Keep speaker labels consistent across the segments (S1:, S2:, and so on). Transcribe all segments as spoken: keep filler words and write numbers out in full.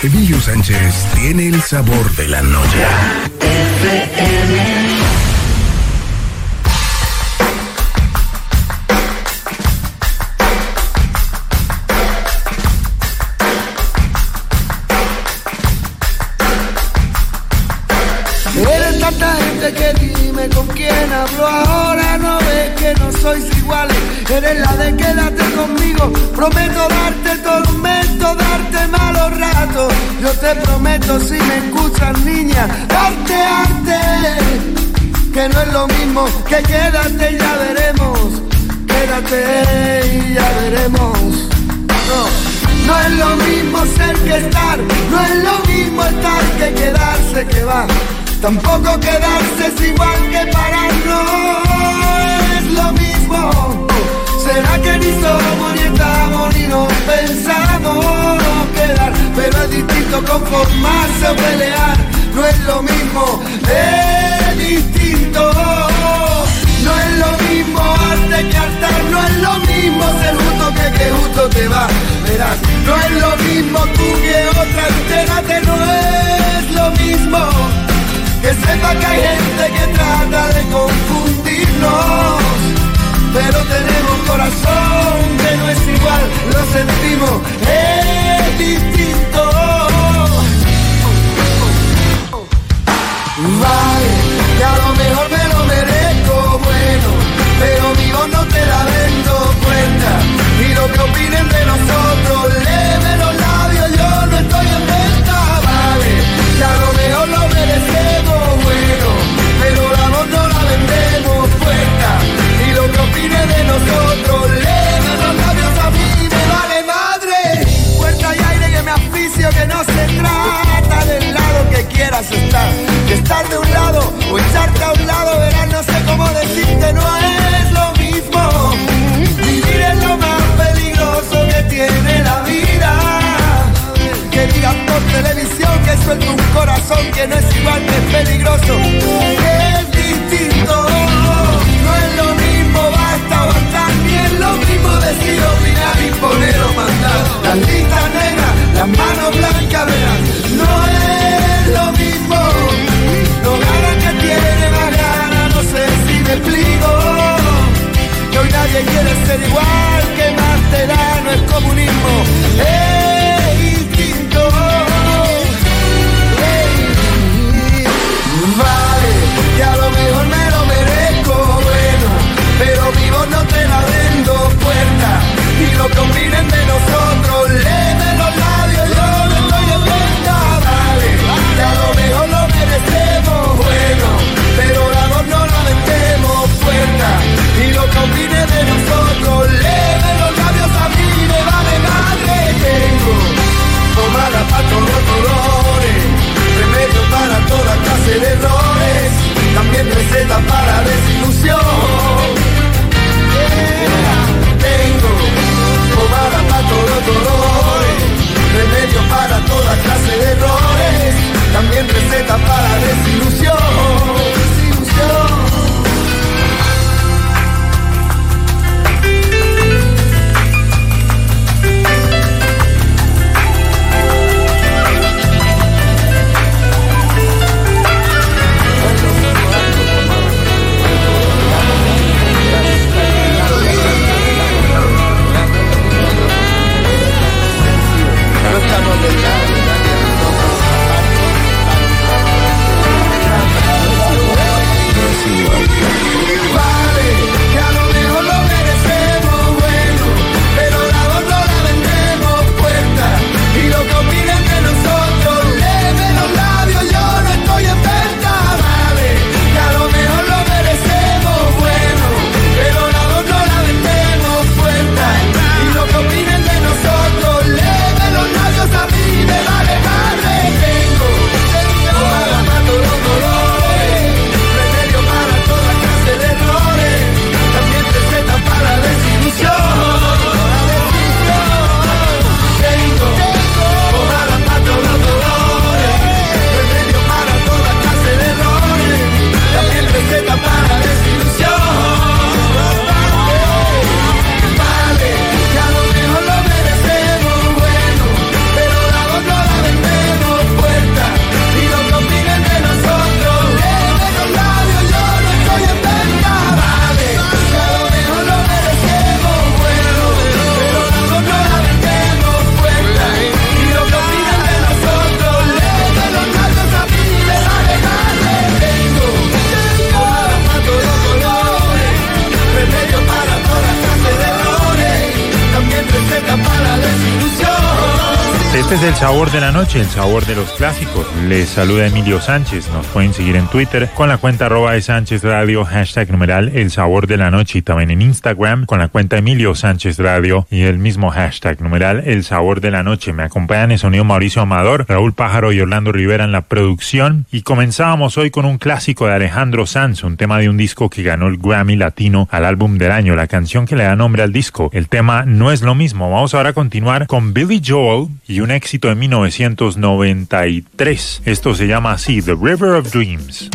S1: Emilio Sánchez tiene el sabor de la noche. F M.
S2: Eres tanta gente que dime con quién hablo ahora, no ves que no sois iguales. Eres la de quédate conmigo, prometo darte tormento, darte malos ratos. Yo te prometo, si me escuchas niña, darte arte, que no es lo mismo que quédate y ya veremos. Quédate y ya veremos. No, no es lo mismo ser que estar, no es lo mismo estar que quedarse, que va. Tampoco quedarse es igual que parar, no es lo mismo. Será que ni somos ni estamos ni nos pensamos quedar, pero es distinto conformarse o pelear. No es lo mismo, es distinto. No es lo mismo arte que hartar, no es lo mismo ser justo que que justo te va. Verás, no es lo mismo tú que otra, entérate, no es lo mismo. Que sepa que hay gente que trata de confundirnos, pero tenemos corazón que no es igual, lo sentimos, es distinto. Vale, que a lo mejor me lo merezco, bueno, pero mi voz no te la vendo cuenta. Y lo que opinen de nosotros, léeme los labios, yo no estoy en venta. Vale, que a lo mejor lo merecemos, bueno, pero la voz no la vendemos puesta. Y lo que opine de nosotros, léeme
S3: Este es el sabor de la noche, el sabor de los clásicos. Les saluda Emilio Sánchez. Nos pueden seguir en Twitter con la cuenta arroba de Sánchez Radio, hashtag numeral el sabor de la noche, y también en Instagram con la cuenta Emilio Sánchez Radio y el mismo hashtag numeral el sabor de la noche. Me acompañan en sonido Mauricio Amador, Raúl Pájaro y Orlando Rivera en la producción. Y comenzábamos hoy con un clásico de Alejandro Sanz, un tema de un disco que ganó el Grammy Latino al álbum del año, la canción que le da nombre al disco. El tema No es lo mismo. Vamos ahora a continuar con Billy Joel y un éxito de mil novecientos noventa y tres. Esto se llama así, The River of Dreams.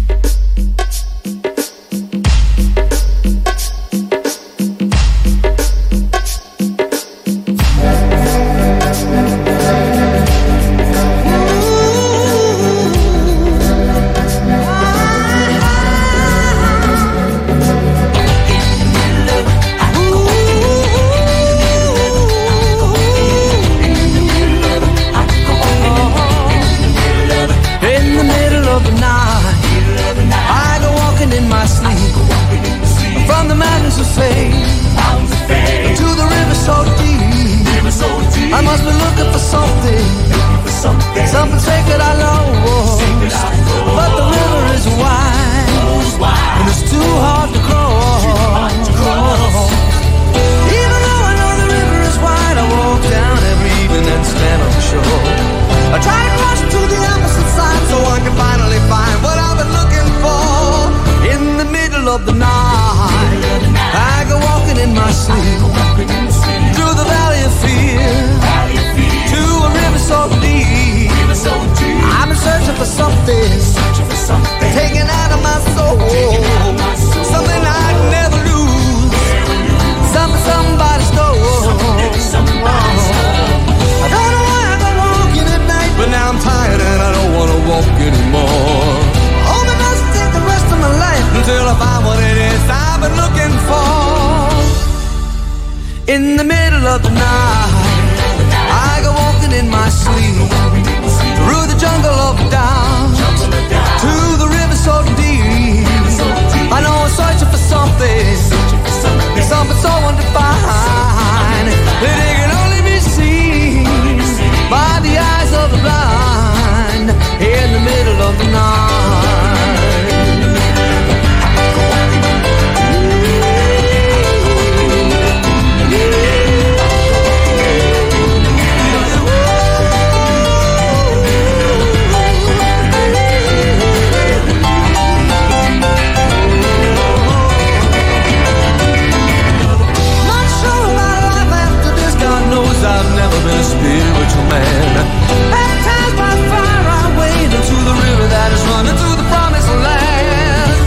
S2: I must be looking for something, something sacred I lost. But the river is wide, and it's too hard to cross. Even though I know the river is wide, I walk down every evening and stand on the shore. I try to cross to the opposite side so I can finally find what I've been looking for. In the middle of the night, I go walking in my sleep through the valley of fear. A river so deep, river so deep. I've been searching for something, searching for something taken out of my soul, my soul. Something I'd never lose, something somebody stole. Somebody stole. I don't know why I go walking at night, but now I'm tired and I don't wanna walk anymore. Hope I must take the rest of my life until I find what it is I've been looking for. In the middle of the night, I go walking in my sleep through the jungle of doubt to the river so deep. I know I'm searching for something, something so undefined that it can only be seen by the eyes of the blind. In the middle of the night. I've never been a spiritual man. Baptized by fire, I wade into the river that is running through the promised land.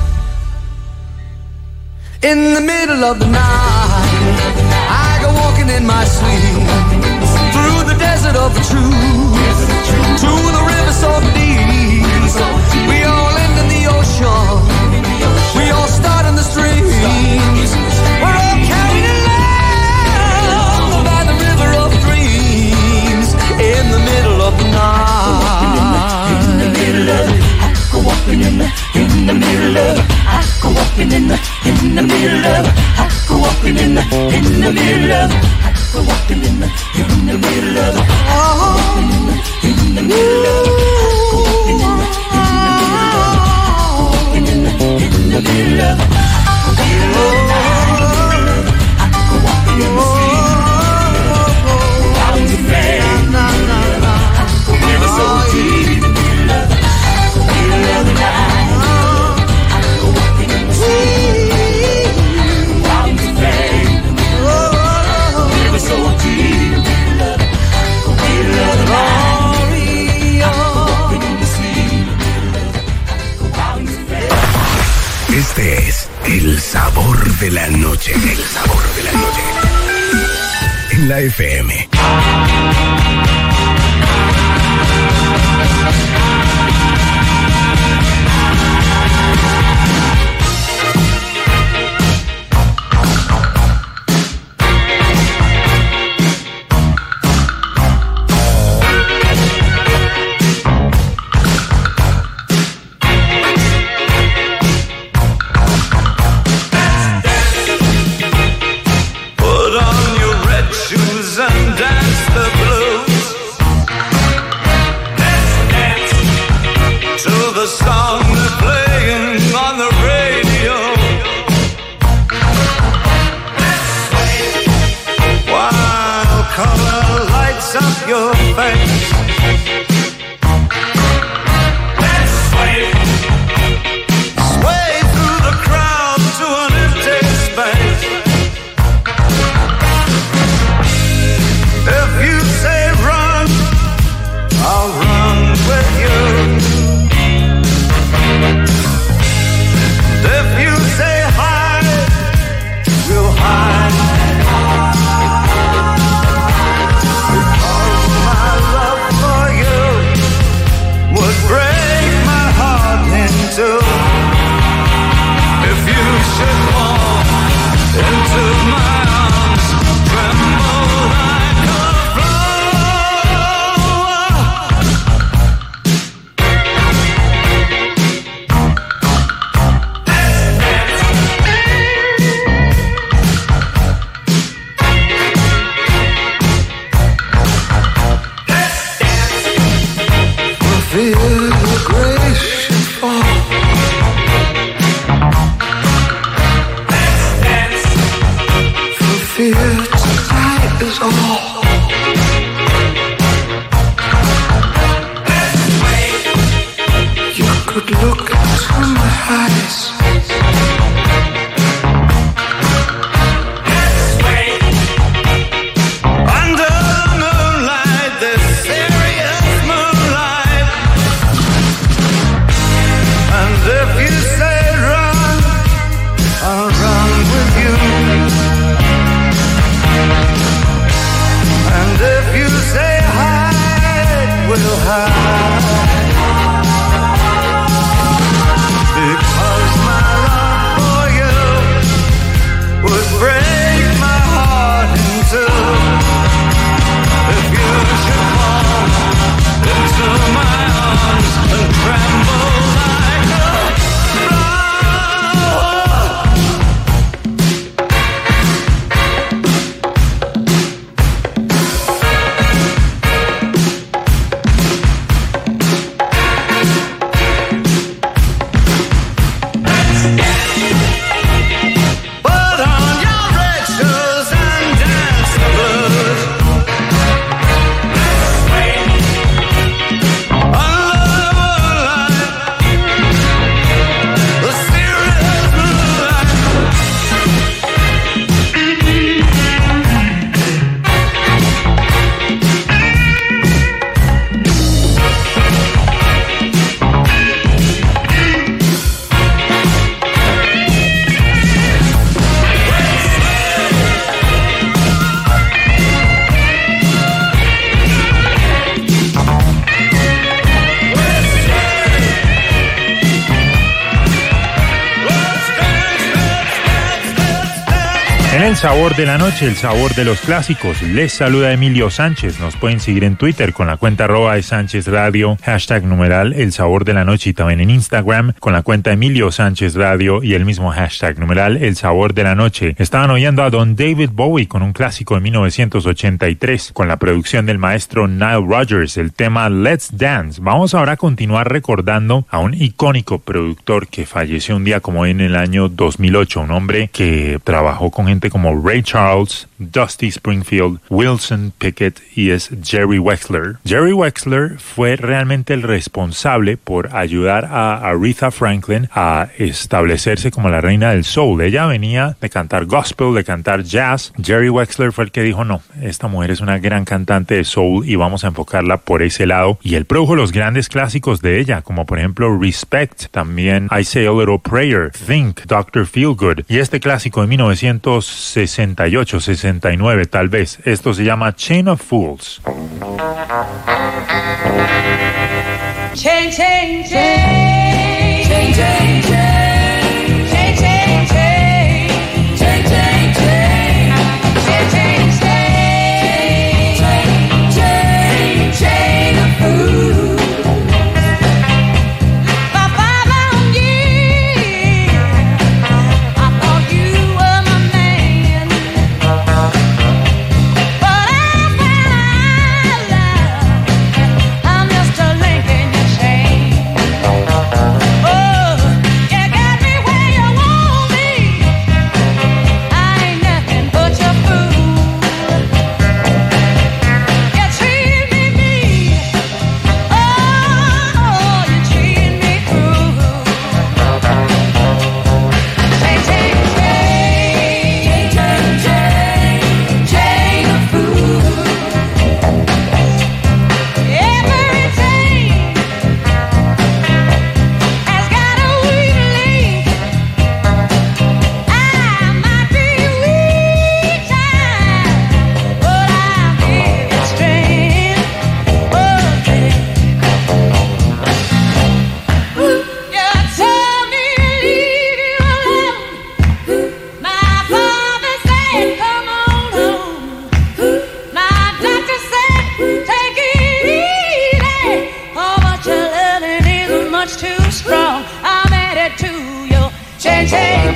S2: In the middle of the night, I go walking in my sleep through the desert of the truth to the river so deep. We all end in the ocean. We all start in the streams. We're all carried in love by the river of dreams. In the middle of the night. In the middle of it, I go walking in the, in the middle of it. I go walking in the, in the middle of it. I go walking in the, in the middle of it. I go walking in the, in the middle of it. Oh, in the middle of it. I go walking in the, in the middle of it. Walking in the, in the middle of it. I go walking in the street. Round the bend. River so deep. Middle of the night. I go walking in the street. Round the bend. River so deep. Middle of the night.
S1: Este es el sabor de la noche, el sabor de la noche. En la F M.
S4: Put on your red shoes and dance the blues.
S2: color lights up your face. Let's sway, sway through the crowd to an empty space. If you say run, I'll run with you. If you say hide, we'll hide. Because my love for you would break my heart in two. If you should fall into my arms, tremble like a feel the grace should fall. Let's dance. For fear tonight is all. Let's wait. You could look into my eyes. Let's wait. Under the moonlight, this serious moonlight. And if you say run, I'll run with you. And if you say hide, we'll hide. Because my love for you would break my heart in two. If you should fall into my arms and tremble like a put on your red shoes and dance the blues. Under the moonlight, the serious moonlight.
S3: En el sabor de la noche, el sabor de los clásicos, les saluda Emilio Sánchez. Nos pueden seguir en Twitter con la cuenta arroba de Sánchez Radio, hashtag numeral el sabor de la noche, y también en Instagram con la cuenta Emilio Sánchez Radio y el mismo hashtag numeral el sabor de la noche. Estaban oyendo a Don David Bowie con un clásico de mil novecientos ochenta y tres con la producción del maestro Nile Rodgers, el tema Let's Dance. Vamos ahora a continuar recordando a un icónico productor que falleció un día como hoy en el año dos mil ocho, un hombre que trabajó con gente como Ray Charles, Dusty Springfield, Wilson Pickett y es Jerry Wexler. Jerry Wexler fue realmente el responsable por ayudar a Aretha Franklin a establecerse como la reina del soul. Ella venía de cantar gospel, de cantar jazz. Jerry Wexler fue el que dijo, no, esta mujer es una gran cantante de soul y vamos a enfocarla por ese lado. Y él produjo los grandes clásicos de ella, como por ejemplo Respect, también I Say a Little Prayer, Think, doctor Feelgood. Y este clásico de mil novecientos sesenta y ocho, sesenta y nueve tal vez. Esto se llama Chain of Fools.
S4: Chain, chain, chain, chain, chain, chain, chain, chain, chain, chain, chain, chain, chain, chain, chain, chain of fools. For five long years, I thought you were my man, but I found out I'm just a link in your chain.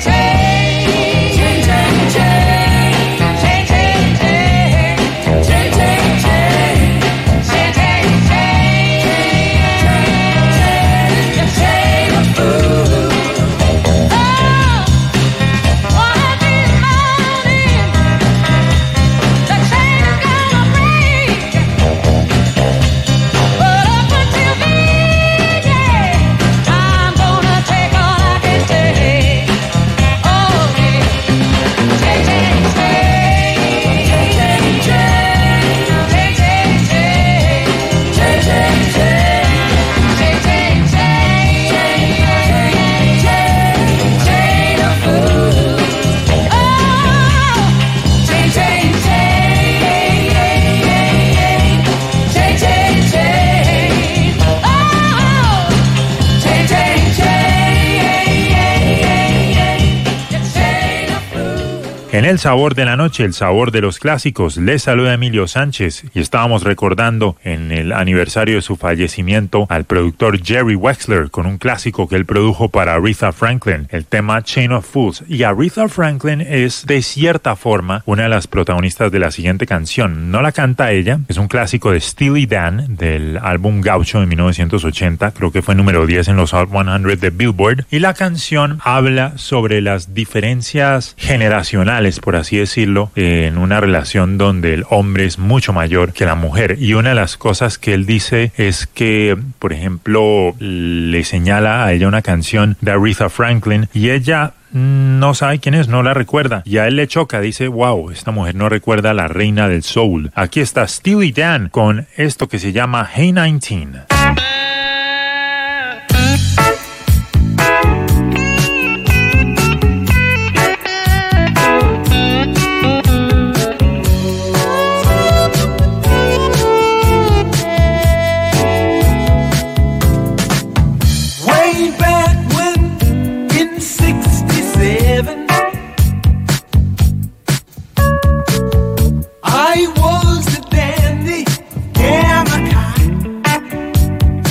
S3: En El Sabor de la Noche, el sabor de los clásicos, les saluda Emilio Sánchez y estábamos recordando en el aniversario de su fallecimiento al productor Jerry Wexler con un clásico que él produjo para Aretha Franklin, el tema Chain of Fools. Y Aretha Franklin es de cierta forma una de las protagonistas de la siguiente canción. No la canta ella, es un clásico de Steely Dan del álbum Gaucho de mil novecientos ochenta, creo que fue número diez en los Hot cien de Billboard, y la canción habla sobre las diferencias generacionales, por así decirlo, en una relación donde el hombre es mucho mayor que la mujer. Y una de las cosas que él dice es que, por ejemplo, le señala a ella una canción de Aretha Franklin y ella no sabe quién es, no la recuerda. Y a él le choca, dice, wow, esta mujer no recuerda a la reina del soul. Aquí está Steely Dan con esto que se llama Hey nineteen.
S2: I was the dandy, yeah, my kind.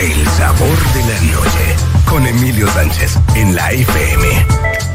S1: El sabor de la noche con Emilio Sánchez en la F M.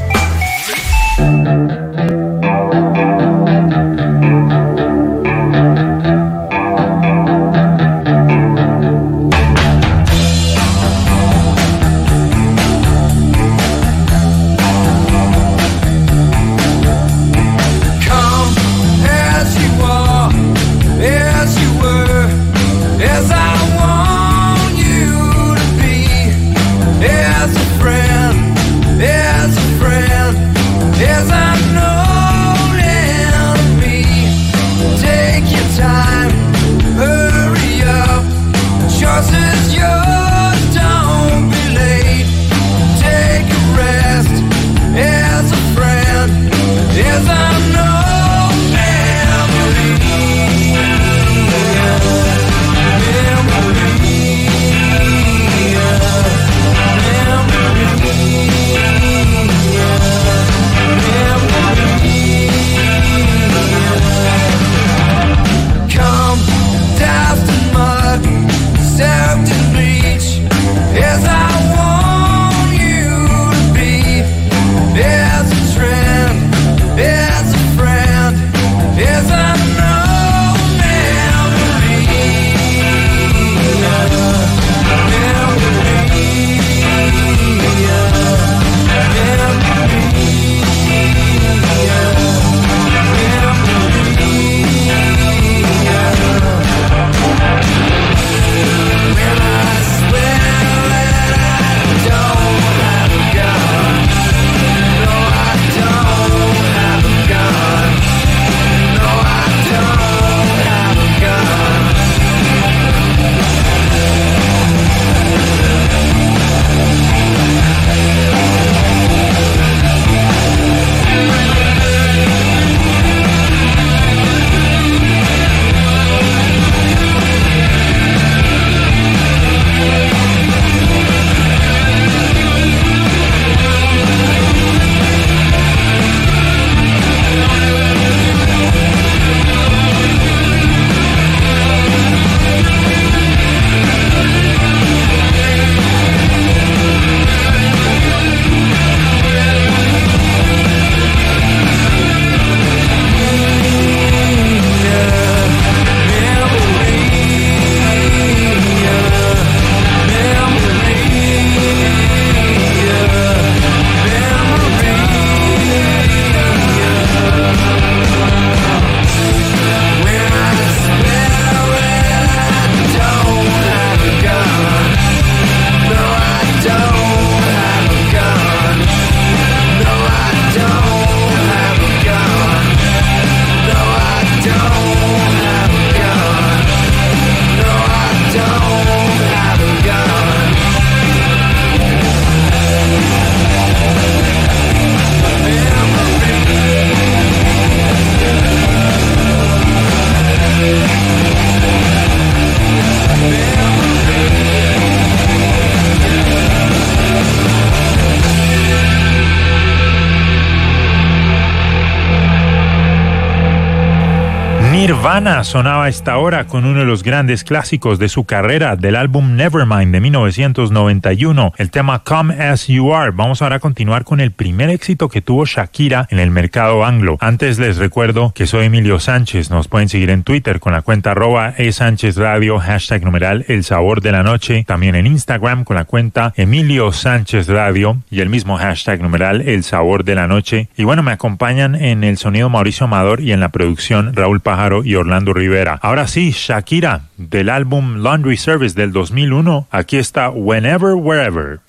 S3: Nirvana sonaba a esta hora con uno de los grandes clásicos de su carrera, del álbum Nevermind de mil novecientos noventa y uno, el tema Come As You Are. Vamos ahora a continuar con el primer éxito que tuvo Shakira en el mercado anglo. Antes les recuerdo que soy Emilio Sánchez. Nos pueden seguir en Twitter con la cuenta arroba eSánchezRadio, hashtag numeral El Sabor de la Noche. También en Instagram con la cuenta Emilio Sánchez Radio y el mismo hashtag numeral El Sabor de la Noche. Y bueno, me acompañan en el sonido Mauricio Amador y en la producción Raúl Pájaro y Orlando Rivera. Ahora sí, Shakira, del álbum Laundry Service del dos mil uno. Aquí está Whenever, Wherever.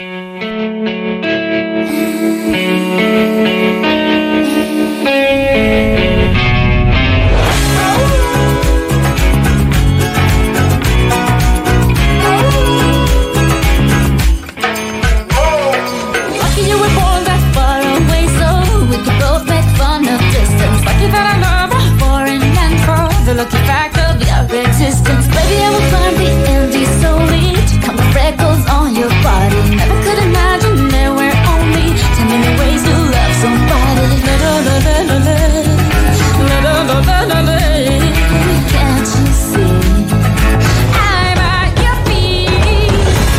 S5: Lucky fact of your existence. Baby, I will climb the empty slowly to come with freckles on your body. Never could imagine there were only ten million ways to love somebody. La la la la la la la la la la. Can't you see? I'm at your feet.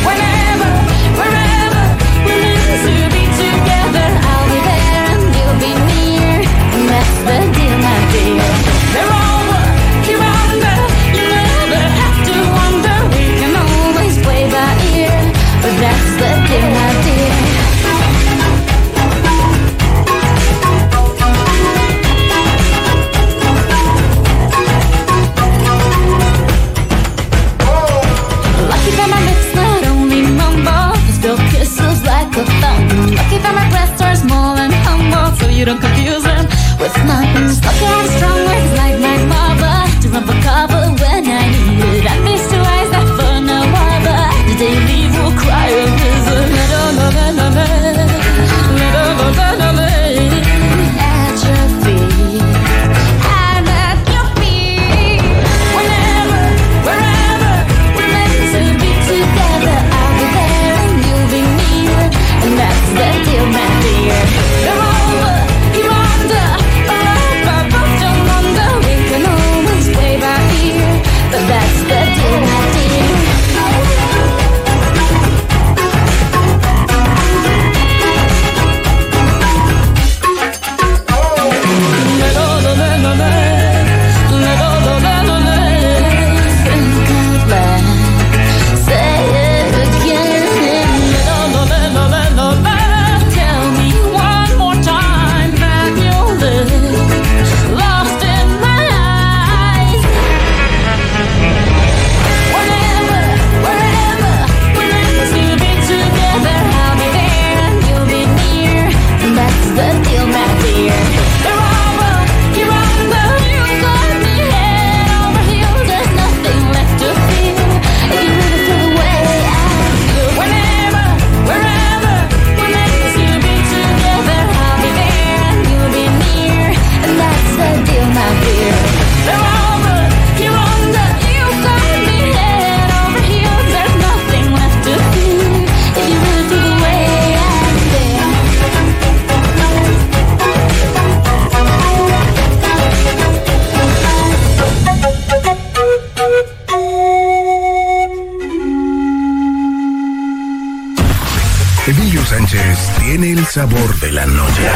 S1: sabor de la noche.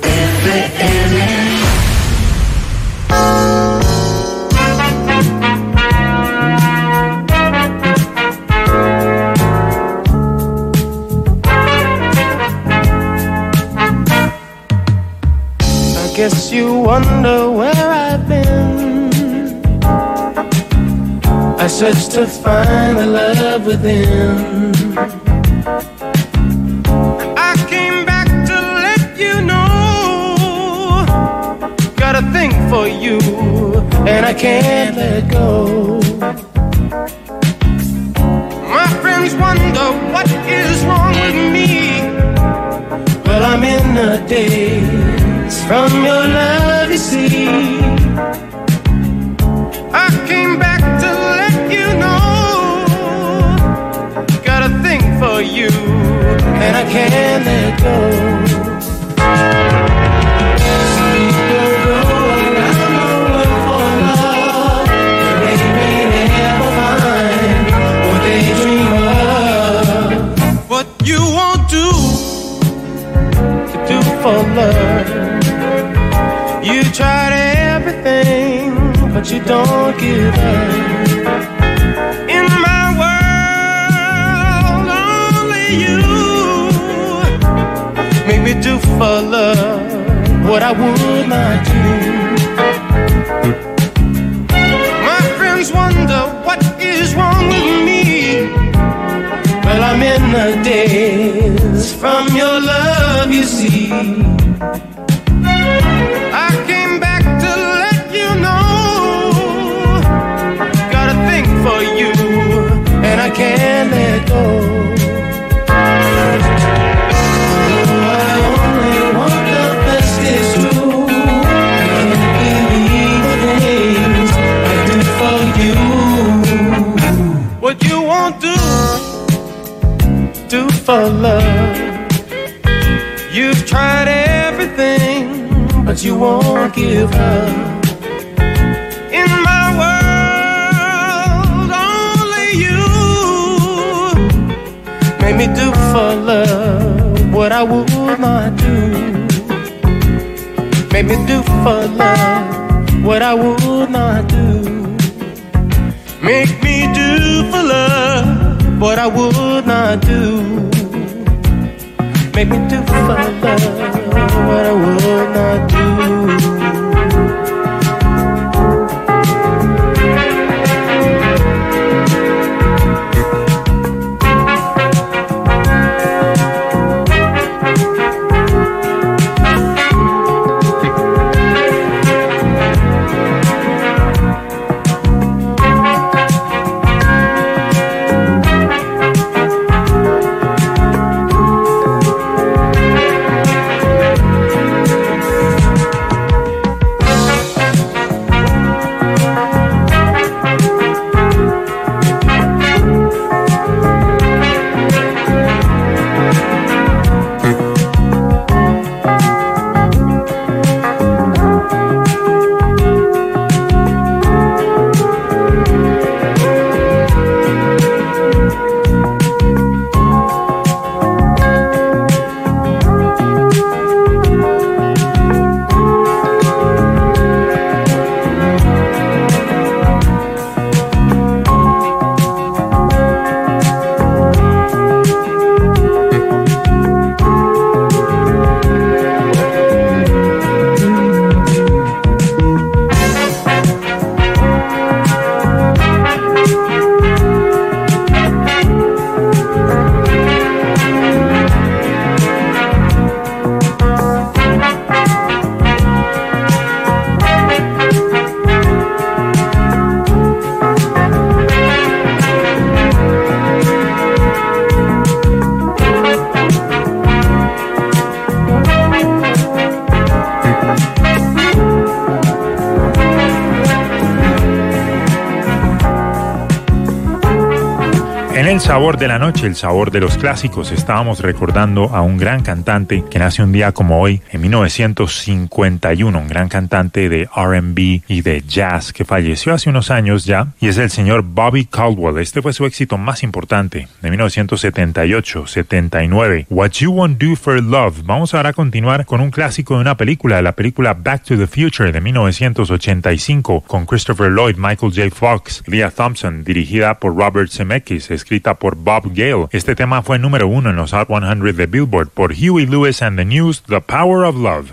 S6: I guess you wonder where I've been. I searched to find the love within. I came back to let you know. Got a thing for you, and I can't let go. My friends wonder what is wrong with me. Well, I'm in a daze from your love, you see. I came back to let you know. Got a thing for you, and I can't let go. Some people go around looking for love, but they may never find what they dream of. What you won't do to do for love. You tried everything, but you don't give up. In my world, only you make me do for love what I would not do. My friends wonder what is wrong with me. Well, I'm in a daze from your love, you see. I came back to let you know. Got a thing for you, and I can't let go. Oh, I only want the best, it's true. And believe the things I do for you. What you won't do, do for love. You've tried everything, but you won't give up. In my world, only you make me do for love what I would not do. Make me do for love what I would not do. Make me do for love what I would not do. Make me do for love what I would not do.
S3: el sabor de la noche, el sabor de los clásicos, estábamos recordando a un gran cantante que nace un día como hoy, en mil novecientos cincuenta y uno, un gran cantante de R and B y de jazz que falleció hace unos años ya, y es el señor Bobby Caldwell. Este fue su éxito más importante, de mil novecientos setenta y ocho, setenta y nueve, What You Won't Do for Love. Vamos ahora a continuar con un clásico de una película, de la película Back to the Future de mil novecientos ochenta y cinco, con Christopher Lloyd, Michael J. Fox, Leah Thompson, dirigida por Robert Zemeckis, escrita por Bob Gale. Este tema fue número uno en los Hot cien de Billboard por Huey Lewis and the News, The Power of Love.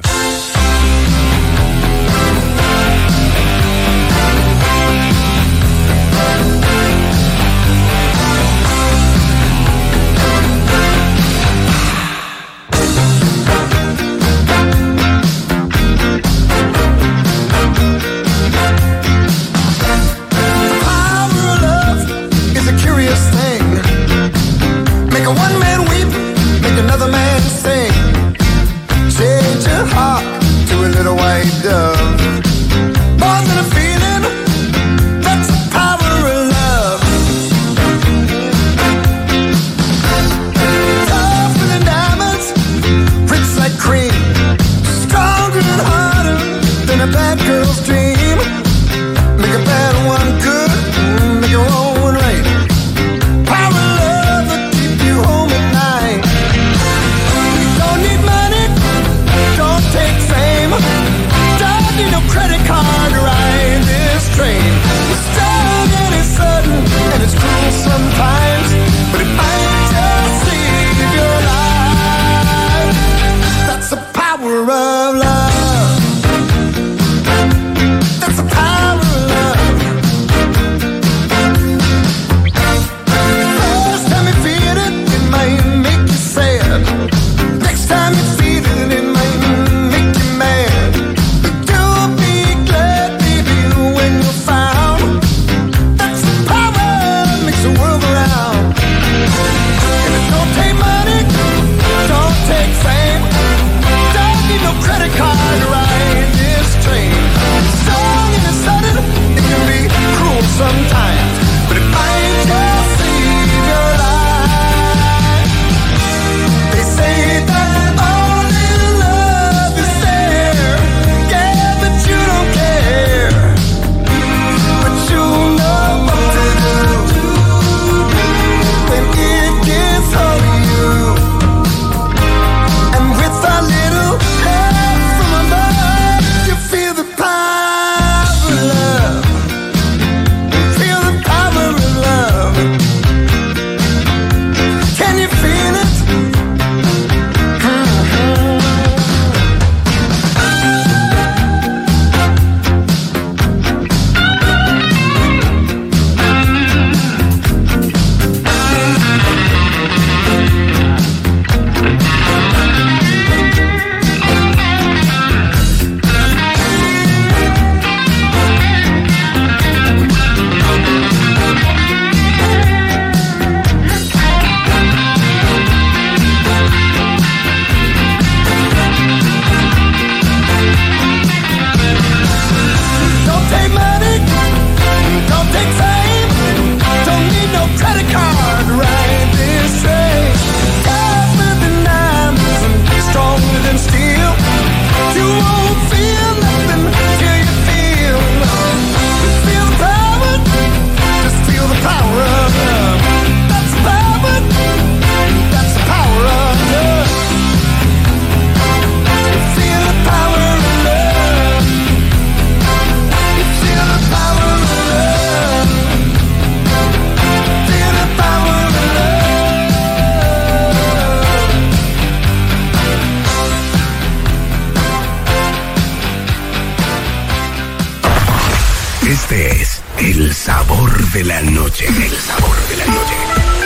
S1: Este es el sabor de la noche. El sabor de la noche.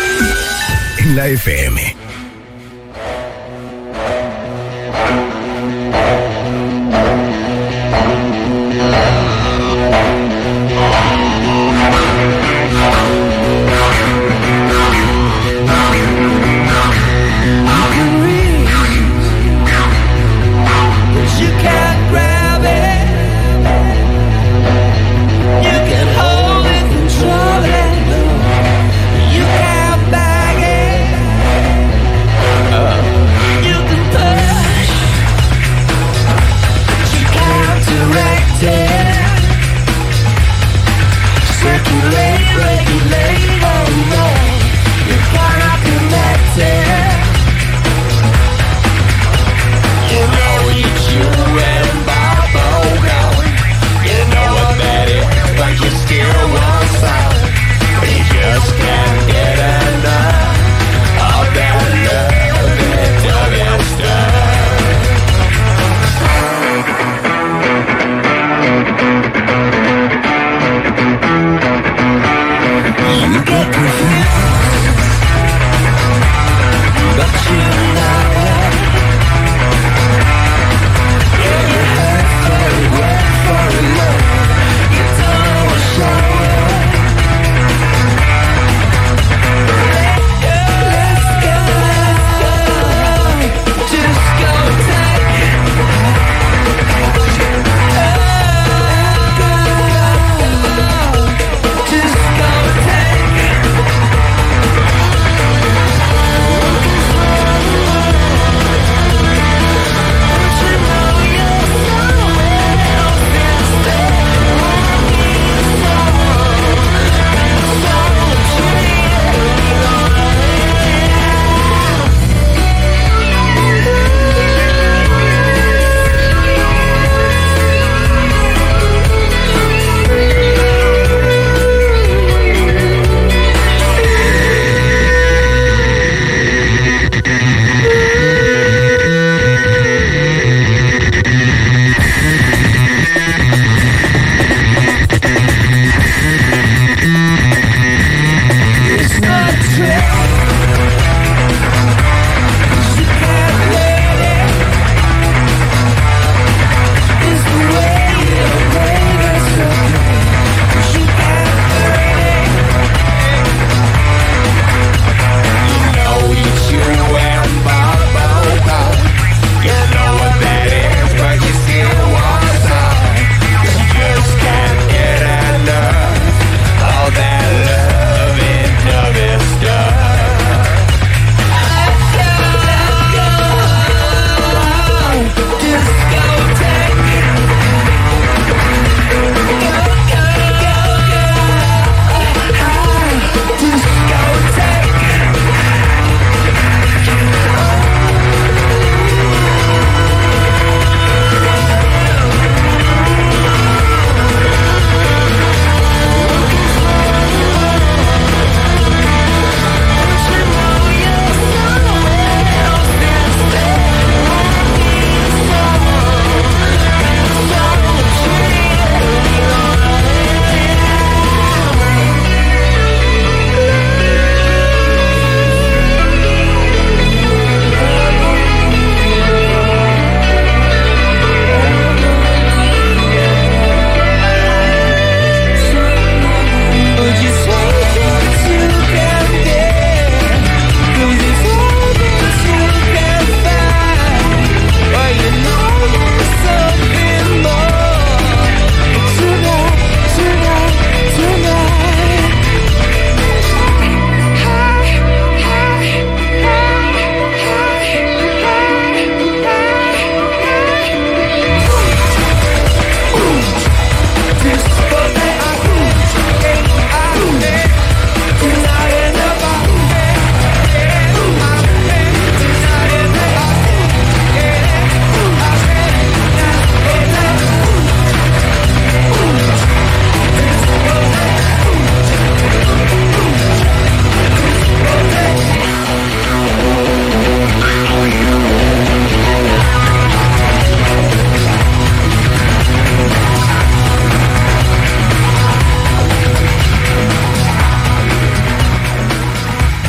S1: En la F M.
S7: You can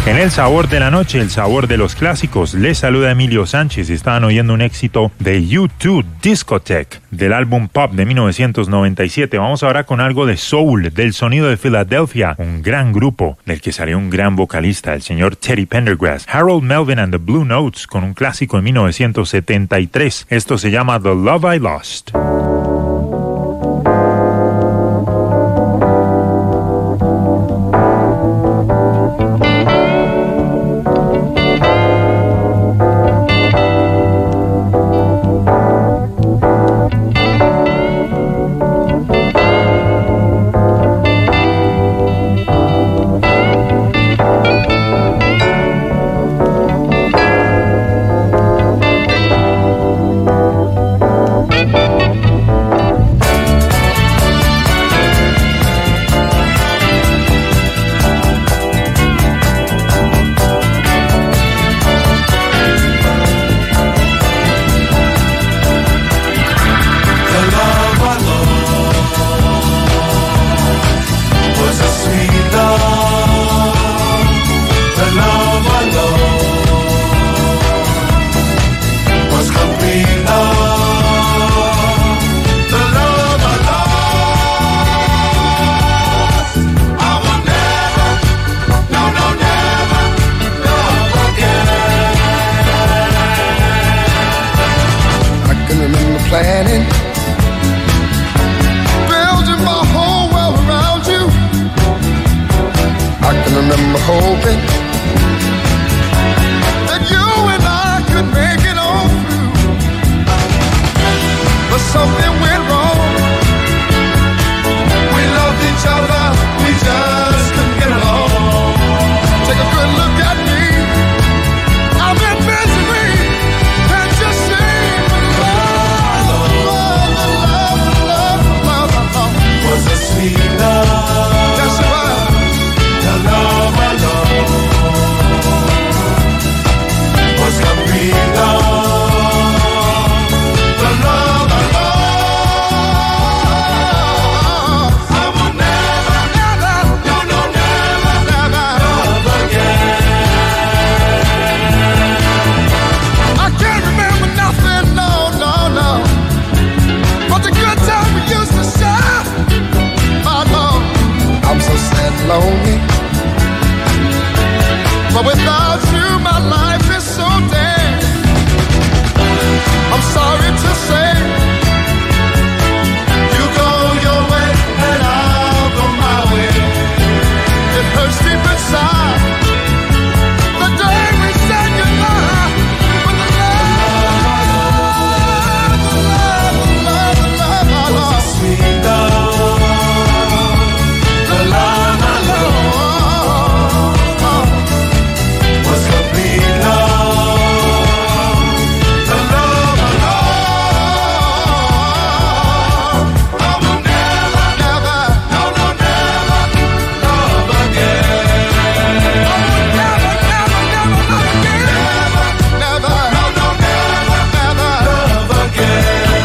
S3: En el sabor de la noche, el sabor de los clásicos, les saluda Emilio Sánchez. Estaban oyendo un éxito de U dos, Discotheque, del álbum Pop de mil novecientos noventa y siete. Vamos ahora con algo de soul, del sonido de Filadelfia, un gran grupo del que salió un gran vocalista, el señor Teddy Pendergrass. Harold Melvin and the Blue Notes, con un clásico de mil novecientos setenta y tres. Esto se llama The Love I Lost.
S2: Planning, building my whole world around you. I can remember hoping that you and I could make it on through, but something went wrong. We loved each other, we just couldn't get along. Take a good look at me, I'm in misery. Can't you see? Was a sweet love. That's right. The love I love was complete love. The love I love. I will never, never, no, no, never, never love again. I can't remember nothing, no, no, no, but the good time we used to share. I'm so sad and lonely, but without you my life is so dead. I'm sorry to say, you go your way and I'll go my way. It hurts deep inside the day we said goodbye. But the love, the love, the love, the love, the love, was a sweet love. The love I love was complete love. The love I love, I will never, never, no, no, never love again. I will never, never, never love again. Never, never, no, no, never, never love again.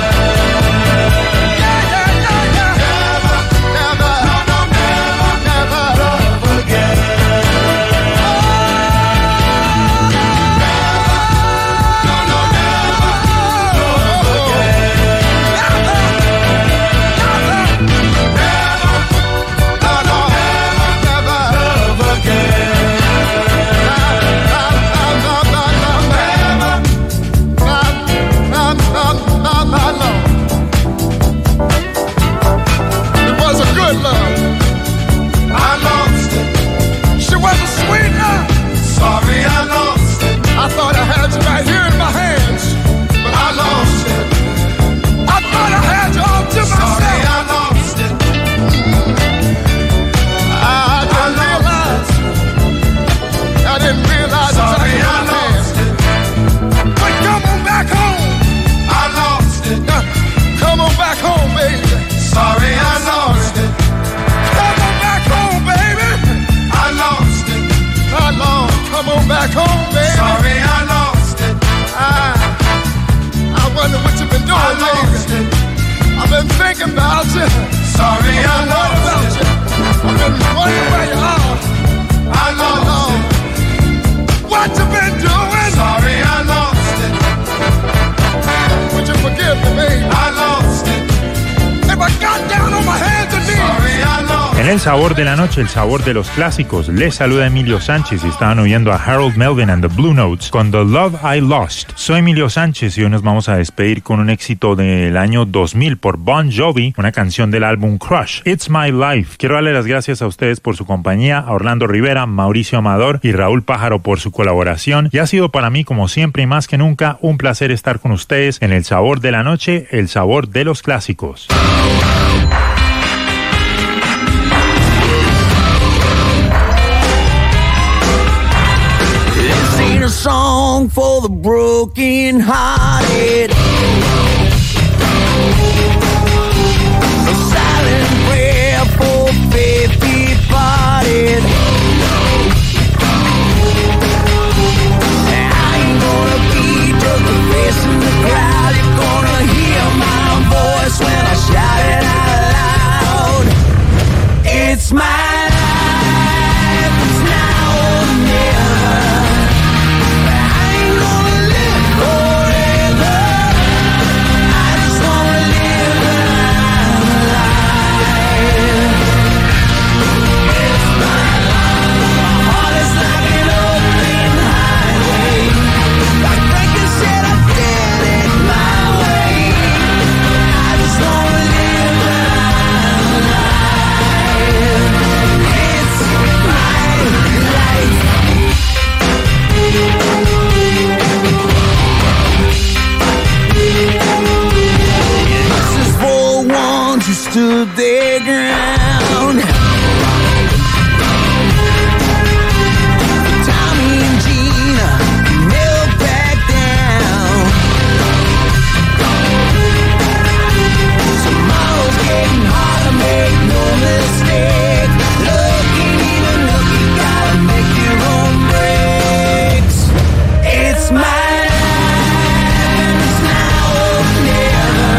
S2: Yeah, yeah, yeah, yeah. Never, never. I thought I had you right here in my hands, but I lost it. I thought I had you all to myself. Sorry, I lost it. I didn't I realize. I didn't realize. Sorry, I lost it. But come on back home. I lost it. Uh, come on back home, baby. Sorry, I lost it. Come on back home, baby. I lost it. I lost. Come on back home, baby. Sorry, I lost it. I, I wonder what you've been doing, I lost baby. It. I've been thinking about you. Sorry, I lost about it. You. I've been wondering where you are. I lost it.
S3: el sabor de la noche, el sabor de los clásicos. Les saluda Emilio Sánchez y estaban oyendo a Harold Melvin and the Blue Notes con The Love I Lost. Soy Emilio Sánchez y hoy nos vamos a despedir con un éxito del año dos mil por Bon Jovi, una canción del álbum Crush, It's My Life. Quiero darle las gracias a ustedes por su compañía, a Orlando Rivera, Mauricio Amador y Raúl Pájaro por su colaboración. Y ha sido para mí, como siempre y más que nunca, un placer estar con ustedes en el sabor de la noche, el sabor de los clásicos.
S2: A song for the broken hearted, a silent prayer for faith departed. I ain't gonna be just a face in the crowd. You're gonna hear my voice when I shout it out loud. It's my life, it's now or never. Stood their ground. Tommy and Gina never back down. Tomorrow's getting harder, make no mistake. Looking even look, you gotta make your own breaks. It's my life, it's now or never.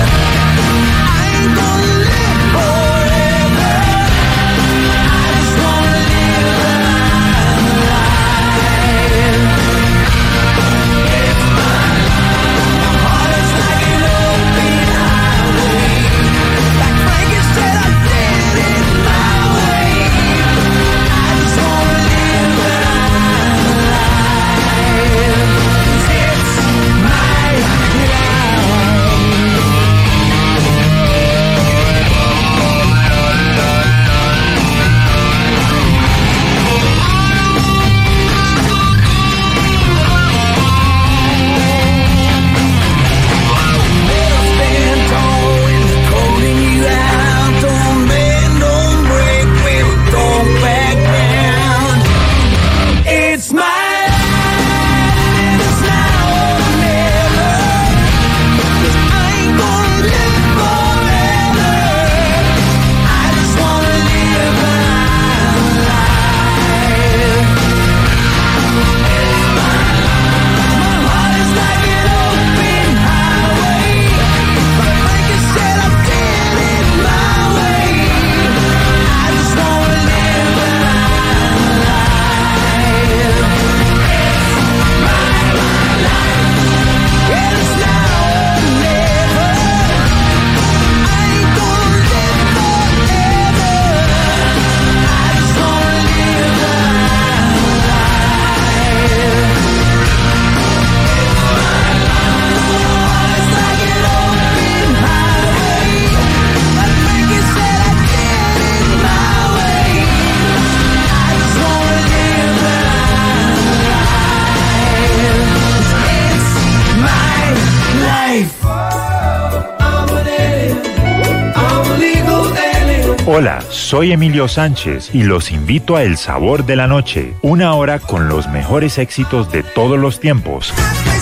S3: Hola, soy Emilio Sánchez y los invito a El Sabor de la Noche, una hora con los mejores éxitos de todos los tiempos.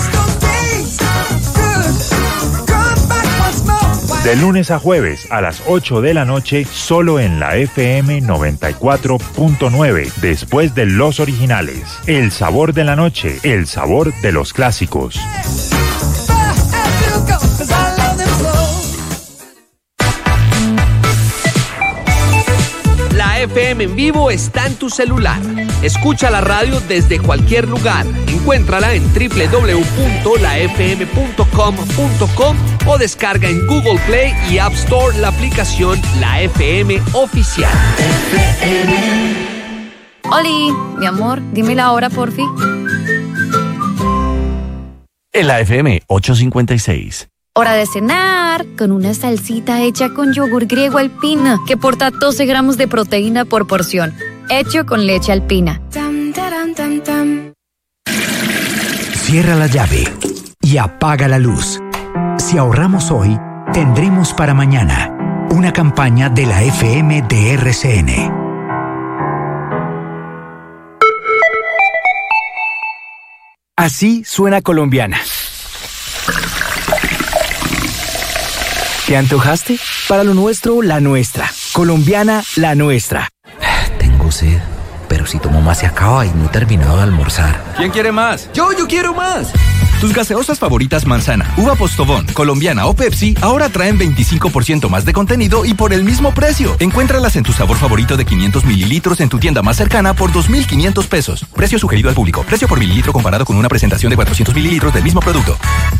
S3: De lunes a jueves a las ocho de la noche, solo en la F M noventa y cuatro punto nueve, después de los originales. El Sabor de la Noche, el sabor de los clásicos.
S7: F M en vivo está en tu celular. Escucha la radio desde cualquier lugar. Encuéntrala en doble u doble u doble u punto la f m punto com punto com o descarga en Google Play y App Store la aplicación La F M Oficial.
S8: Oli, mi amor, dime la hora, porfi.
S9: En la F M ocho cincuenta y seis.
S8: Hora de cenar, con una salsita hecha con yogur griego alpina, que porta doce gramos de proteína por porción, hecho con leche alpina. Tam, taram, tam, tam.
S1: Cierra la llave y apaga la luz. Si ahorramos hoy, tendremos para mañana. Una campaña de la F M de R C N.
S10: Así suena Colombiana. ¿Te antojaste? Para lo nuestro, la nuestra. Colombiana, la nuestra.
S11: Tengo sed, pero si tomo más se acaba y no he terminado de almorzar.
S12: ¿Quién quiere más? ¡Yo, yo quiero más! Tus gaseosas favoritas Manzana, Uva Postobón, Colombiana o Pepsi ahora traen veinticinco por ciento más de contenido y por el mismo precio. Encuéntralas en tu sabor favorito de quinientos mililitros en tu tienda más cercana por dos mil quinientos pesos. Precio sugerido al público. Precio por mililitro comparado con una presentación de cuatrocientos mililitros del mismo producto.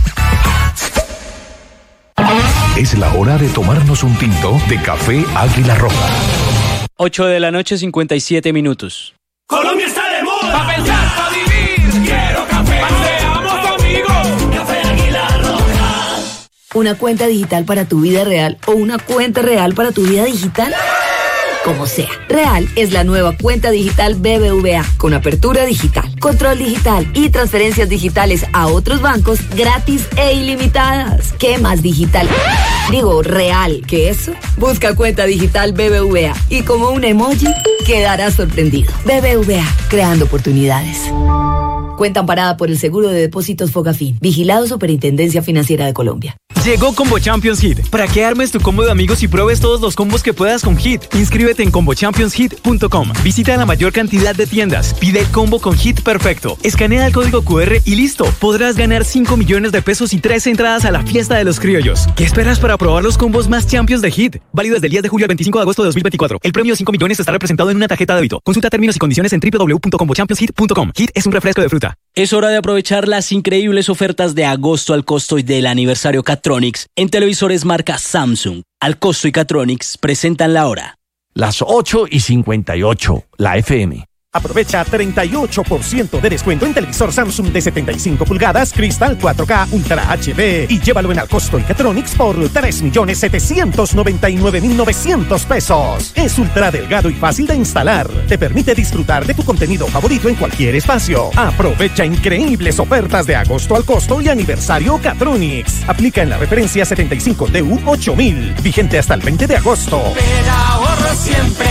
S1: Es la hora de tomarnos un tinto de café Águila Roja.
S13: ocho de la noche, cincuenta y siete minutos.
S14: Colombia está de moda. Pa' pensar, pa' vivir. Quiero café. Seamos amigos. Café Águila Roja.
S15: ¿Una cuenta digital para tu vida real o una cuenta real para tu vida digital? Como sea, Real es la nueva cuenta digital B B V A con apertura digital, control digital y transferencias digitales a otros bancos gratis e ilimitadas. ¿Qué más digital? Digo, real que eso. Busca cuenta digital B B V A y como un emoji quedarás sorprendido. B B V A, creando oportunidades. Cuenta amparada por el Seguro de Depósitos Fogafín. Vigilado Superintendencia Financiera de Colombia.
S16: Llegó Combo Champions Hit, para que armes tu combo de amigos y pruebes todos los combos que puedas con Hit. Inscríbete en combo champions hit punto com. Visita la mayor cantidad de tiendas. Pide el combo con Hit perfecto. Escanea el código Q R y listo. Podrás ganar cinco millones de pesos y tres entradas a la fiesta de los criollos. ¿Qué esperas para probar los combos más champions de Hit? Válido desde el diez de julio al veinticinco de agosto de dos mil veinticuatro. El premio de cinco millones estará representado en una tarjeta de débito. Consulta términos y condiciones en doble u doble u doble u punto combo champions hit punto com. Hit es un refresco de fruta.
S13: Es hora de aprovechar las increíbles ofertas de agosto al costo y del aniversario Catronics en televisores marca Samsung. Al costo y Catronics presentan la hora.
S9: Las ocho y cincuenta y ocho, la F M.
S17: Aprovecha treinta y ocho por ciento de descuento en televisor Samsung de setenta y cinco pulgadas, Cristal cuatro K Ultra H D y llévalo en Alcosto y Catronics por tres millones setecientos noventa y nueve mil novecientos pesos. Es ultra delgado y fácil de instalar. Te permite disfrutar de tu contenido favorito en cualquier espacio. Aprovecha increíbles ofertas de agosto al costo y aniversario Catronics. Aplica en la referencia setenta y cinco D U ocho mil. Vigente hasta el veinte de agosto.
S14: Pero ahorro siempre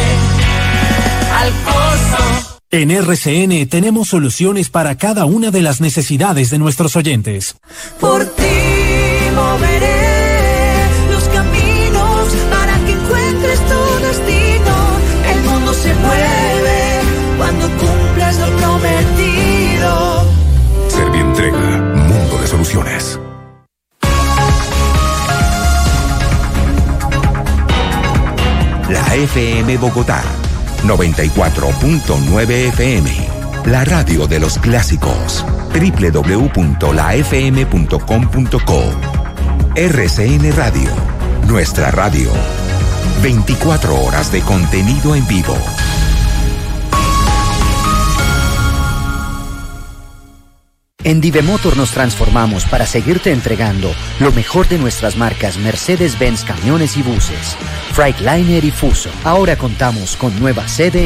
S14: al costo.
S18: En R C N tenemos soluciones para cada una de las necesidades de nuestros oyentes.
S14: Por ti moveré los caminos para que encuentres tu destino. El mundo se mueve cuando cumples lo prometido.
S1: Servientrega, mundo de soluciones.
S19: La F M Bogotá noventa y cuatro punto nueve F M, la radio de los clásicos. doble u doble u doble u punto la f m punto com punto co. R C N Radio, nuestra radio. veinticuatro horas de contenido en vivo.
S20: En Divemotor nos transformamos para seguirte entregando lo mejor de nuestras marcas Mercedes-Benz camiones y buses, Freightliner y Fuso. Ahora contamos con nueva sede